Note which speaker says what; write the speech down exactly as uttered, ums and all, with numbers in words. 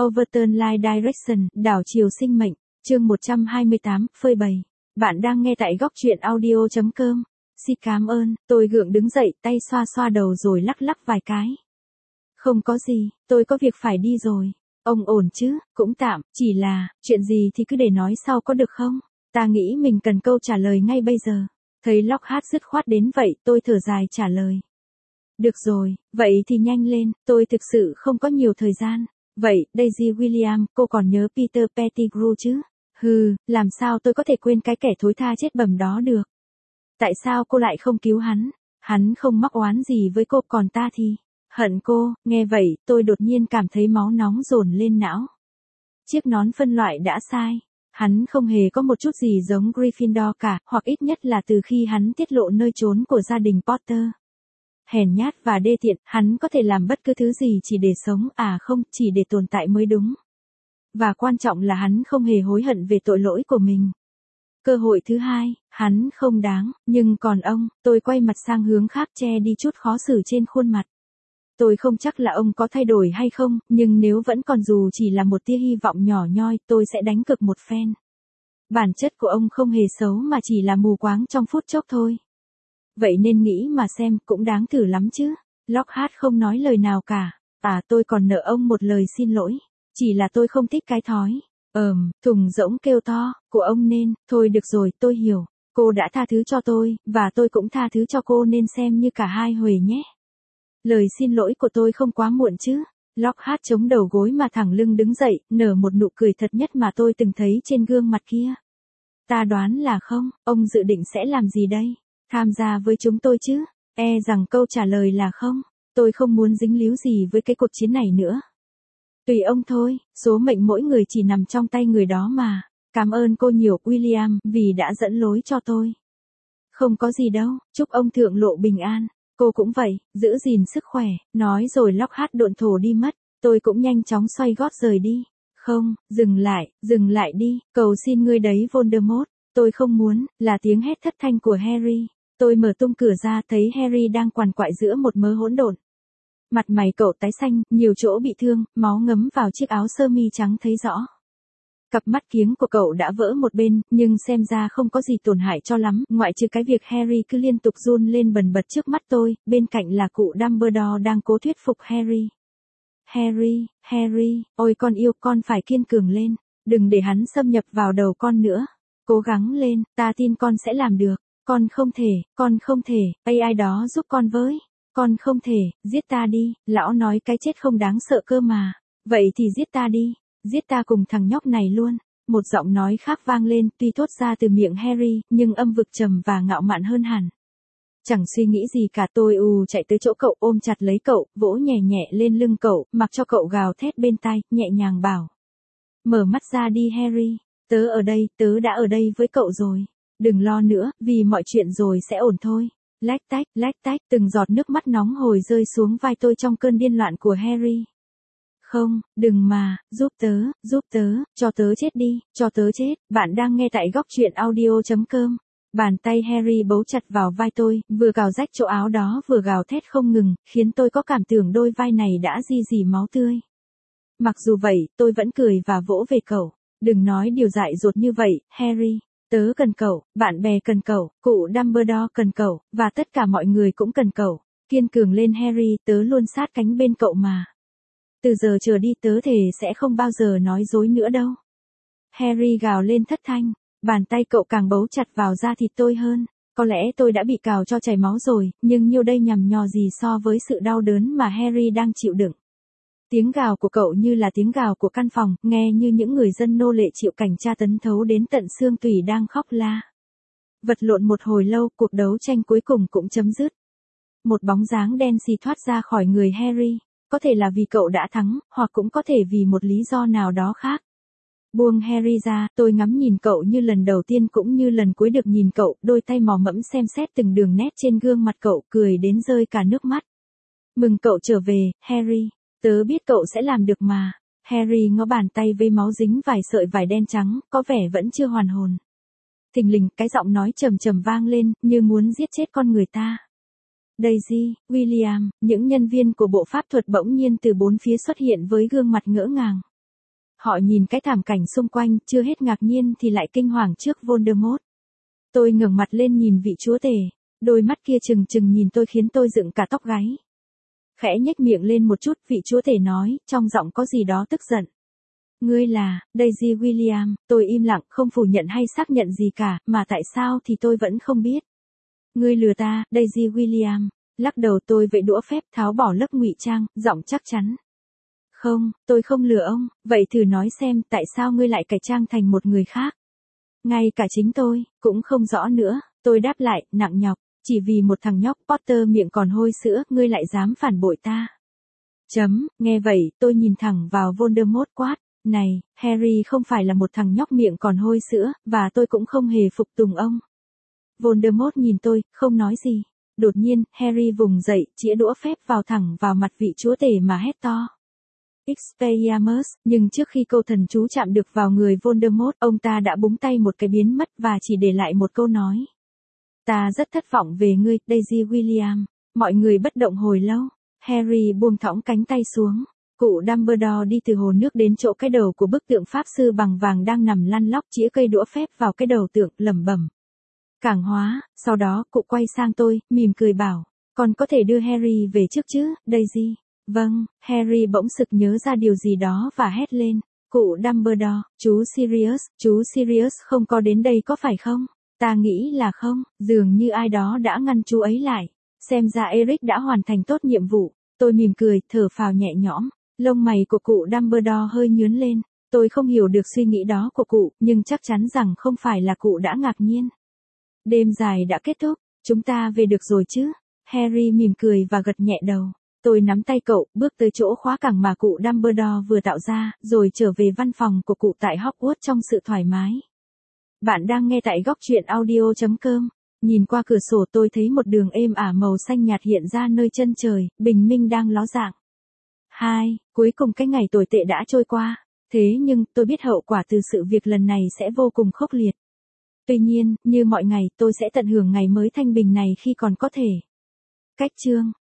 Speaker 1: Overturn Life Direction, đảo chiều sinh mệnh, chương một trăm hai mươi tám, phơi bày. Bạn đang nghe tại góc truyện audio chấm com. Xin cảm ơn, tôi gượng đứng dậy, tay xoa xoa đầu rồi lắc lắc vài cái. Không có gì, tôi có việc phải đi rồi. Ông ổn chứ, cũng tạm, chỉ là, chuyện gì thì cứ để nói sau có được không? Ta nghĩ mình cần câu trả lời ngay bây giờ. Thấy Lockhart dứt khoát đến vậy, tôi thở dài trả lời. Được rồi, vậy thì nhanh lên, tôi thực sự không có nhiều thời gian. Vậy, Daisy William, cô còn nhớ Peter Pettigrew chứ? Hừ, làm sao tôi có thể quên cái kẻ thối tha chết bầm đó được? Tại sao cô lại không cứu hắn? Hắn không mắc oán gì với cô, còn ta thì hận cô. Nghe vậy, tôi đột nhiên cảm thấy máu nóng dồn lên não. Chiếc nón phân loại đã sai. Hắn không hề có một chút gì giống Gryffindor cả, hoặc ít nhất là từ khi hắn tiết lộ nơi trốn của gia đình Potter. Hèn nhát và đê tiện, hắn có thể làm bất cứ thứ gì chỉ để sống, à không, chỉ để tồn tại mới đúng. Và quan trọng là hắn không hề hối hận về tội lỗi của mình. Cơ hội thứ hai, hắn không đáng, nhưng còn ông, tôi quay mặt sang hướng khác che đi chút khó xử trên khuôn mặt. Tôi không chắc là ông có thay đổi hay không, nhưng nếu vẫn còn dù chỉ là một tia hy vọng nhỏ nhoi, tôi sẽ đánh cược một phen. Bản chất của ông không hề xấu mà chỉ là mù quáng trong phút chốc thôi. Vậy nên nghĩ mà xem, cũng đáng thử lắm chứ. Lockhart không nói lời nào cả. À, tôi còn nợ ông một lời xin lỗi. Chỉ là tôi không thích cái thói. Ờm, thùng rỗng kêu to, của ông nên, thôi được rồi, tôi hiểu. Cô đã tha thứ cho tôi, và tôi cũng tha thứ cho cô nên xem như cả hai huề nhé. Lời xin lỗi của tôi không quá muộn chứ. Lockhart chống đầu gối mà thẳng lưng đứng dậy, nở một nụ cười thật nhất mà tôi từng thấy trên gương mặt kia. Ta đoán là không, ông dự định sẽ làm gì đây? Tham gia với chúng tôi chứ? E rằng câu trả lời là không. Tôi không muốn dính líu gì với cái cuộc chiến này nữa. Tùy ông thôi, số mệnh mỗi người chỉ nằm trong tay người đó mà. Cảm ơn cô nhiều, William, vì đã dẫn lối cho tôi. Không có gì đâu, chúc ông thượng lộ bình an. Cô cũng vậy, giữ gìn sức khỏe. Nói rồi Lockhart độn thổ đi mất. Tôi cũng nhanh chóng xoay gót rời đi. Không, dừng lại, dừng lại đi, cầu xin ngươi đấy Voldemort. Tôi không muốn, là tiếng hét thất thanh của Harry. Tôi mở tung cửa ra thấy Harry đang quằn quại giữa một mớ hỗn độn. Mặt mày cậu tái xanh, nhiều chỗ bị thương, máu ngấm vào chiếc áo sơ mi trắng thấy rõ. Cặp mắt kiếng của cậu đã vỡ một bên, nhưng xem ra không có gì tổn hại cho lắm, ngoại trừ cái việc Harry cứ liên tục run lên bần bật trước mắt tôi, bên cạnh là cụ Dumbledore đang cố thuyết phục Harry. Harry, Harry, ôi con yêu, con phải kiên cường lên, đừng để hắn xâm nhập vào đầu con nữa. Cố gắng lên, ta tin con sẽ làm được. Con không thể, con không thể, ai ai đó giúp con với. Con không thể, giết ta đi, lão nói cái chết không đáng sợ cơ mà. Vậy thì giết ta đi, giết ta cùng thằng nhóc này luôn. Một giọng nói khác vang lên, tuy thốt ra từ miệng Harry, nhưng âm vực trầm và ngạo mạn hơn hẳn. Chẳng suy nghĩ gì cả, tôi ù chạy tới chỗ cậu, ôm chặt lấy cậu, vỗ nhẹ nhẹ lên lưng cậu, mặc cho cậu gào thét bên tai, nhẹ nhàng bảo. Mở mắt ra đi Harry, tớ ở đây, tớ đã ở đây với cậu rồi. Đừng lo nữa, vì mọi chuyện rồi sẽ ổn thôi. Lách tách, lách tách, từng giọt nước mắt nóng hổi rơi xuống vai tôi trong cơn điên loạn của Harry. Không, đừng mà, giúp tớ, giúp tớ, cho tớ chết đi, cho tớ chết. Bạn đang nghe tại góc truyện audio chấm com. Bàn tay Harry bấu chặt vào vai tôi, vừa cào rách chỗ áo đó vừa gào thét không ngừng, khiến tôi có cảm tưởng đôi vai này đã ri rỉ máu tươi. Mặc dù vậy, tôi vẫn cười và vỗ về cậu. Đừng nói điều dại dột như vậy, Harry. Tớ cần cậu, bạn bè cần cậu, cụ Dumbledore cần cậu, và tất cả mọi người cũng cần cậu. Kiên cường lên Harry, tớ luôn sát cánh bên cậu mà. Từ giờ trở đi tớ thề sẽ không bao giờ nói dối nữa đâu. Harry gào lên thất thanh, bàn tay cậu càng bấu chặt vào da thịt tôi hơn. Có lẽ tôi đã bị cào cho chảy máu rồi, nhưng nhiêu đây nhằm nhò gì so với sự đau đớn mà Harry đang chịu đựng. Tiếng gào của cậu như là tiếng gào của căn phòng, nghe như những người dân nô lệ chịu cảnh tra tấn thấu đến tận xương tủy đang khóc la. Vật lộn một hồi lâu, cuộc đấu tranh cuối cùng cũng chấm dứt. Một bóng dáng đen xì thoát ra khỏi người Harry, có thể là vì cậu đã thắng, hoặc cũng có thể vì một lý do nào đó khác. Buông Harry ra, tôi ngắm nhìn cậu như lần đầu tiên cũng như lần cuối được nhìn cậu, đôi tay mò mẫm xem xét từng đường nét trên gương mặt cậu, cười đến rơi cả nước mắt. Mừng cậu trở về, Harry. Tớ biết cậu sẽ làm được mà. Harry ngó bàn tay với máu dính vài sợi vải đen trắng, có vẻ vẫn chưa hoàn hồn. Thình lình, cái giọng nói trầm trầm vang lên, như muốn giết chết con người ta. Daisy, William, những nhân viên của bộ pháp thuật bỗng nhiên từ bốn phía xuất hiện với gương mặt ngỡ ngàng. Họ nhìn cái thảm cảnh xung quanh, chưa hết ngạc nhiên thì lại kinh hoàng trước Voldemort. Tôi ngẩng mặt lên nhìn vị chúa tể, đôi mắt kia trừng trừng nhìn tôi khiến tôi dựng cả tóc gáy. Khẽ nhếch miệng lên một chút, vị chúa tể nói, trong giọng có gì đó tức giận. Ngươi là, Daisy William, tôi im lặng, không phủ nhận hay xác nhận gì cả, mà tại sao thì tôi vẫn không biết. Ngươi lừa ta, Daisy William. Lắc đầu tôi vẫy đũa phép tháo bỏ lớp ngụy trang, giọng chắc chắn. Không, tôi không lừa ông, vậy thử nói xem tại sao ngươi lại cải trang thành một người khác. Ngay cả chính tôi, cũng không rõ nữa, tôi đáp lại, nặng nhọc, chỉ vì một thằng nhóc Potter miệng còn hôi sữa, ngươi lại dám phản bội ta. Chấm, nghe vậy, tôi nhìn thẳng vào Voldemort quát, này, Harry không phải là một thằng nhóc miệng còn hôi sữa, và tôi cũng không hề phục tùng ông. Voldemort nhìn tôi, không nói gì. Đột nhiên, Harry vùng dậy, chĩa đũa phép vào thẳng vào mặt vị chúa tể mà hét to. Expelliarmus, nhưng trước khi câu thần chú chạm được vào người Voldemort, ông ta đã búng tay một cái biến mất và chỉ để lại một câu nói. Ta rất thất vọng về ngươi, Daisy William. Mọi người bất động hồi lâu. Harry buông thõng cánh tay xuống. Cụ Dumbledore đi từ hồ nước đến chỗ cái đầu của bức tượng pháp sư bằng vàng đang nằm lăn lóc, chĩa cây đũa phép vào cái đầu tượng, lẩm bẩm. Cảng hóa, sau đó cụ quay sang tôi, mỉm cười bảo, con có thể đưa Harry về trước chứ, Daisy. Vâng, Harry bỗng sực nhớ ra điều gì đó và hét lên, cụ Dumbledore, chú Sirius, chú Sirius không có đến đây có phải không? Ta nghĩ là không, dường như ai đó đã ngăn chú ấy lại, xem ra Eric đã hoàn thành tốt nhiệm vụ. Tôi mỉm cười, thở phào nhẹ nhõm, lông mày của cụ Dumbledore hơi nhướng lên, tôi không hiểu được suy nghĩ đó của cụ, nhưng chắc chắn rằng không phải là cụ đã ngạc nhiên. Đêm dài đã kết thúc, chúng ta về được rồi chứ? Harry mỉm cười và gật nhẹ đầu. Tôi nắm tay cậu, bước tới chỗ khóa cảng mà cụ Dumbledore vừa tạo ra, rồi trở về văn phòng của cụ tại Hogwarts trong sự thoải mái. Bạn đang nghe tại góc truyện audio chấm com. Nhìn qua cửa sổ tôi thấy một đường êm ả màu xanh nhạt hiện ra nơi chân trời, bình minh đang ló dạng. Hai, cuối cùng cái ngày tồi tệ đã trôi qua. Thế nhưng, tôi biết hậu quả từ sự việc lần này sẽ vô cùng khốc liệt. Tuy nhiên, như mọi ngày, tôi sẽ tận hưởng ngày mới thanh bình này khi còn có thể. Cách chương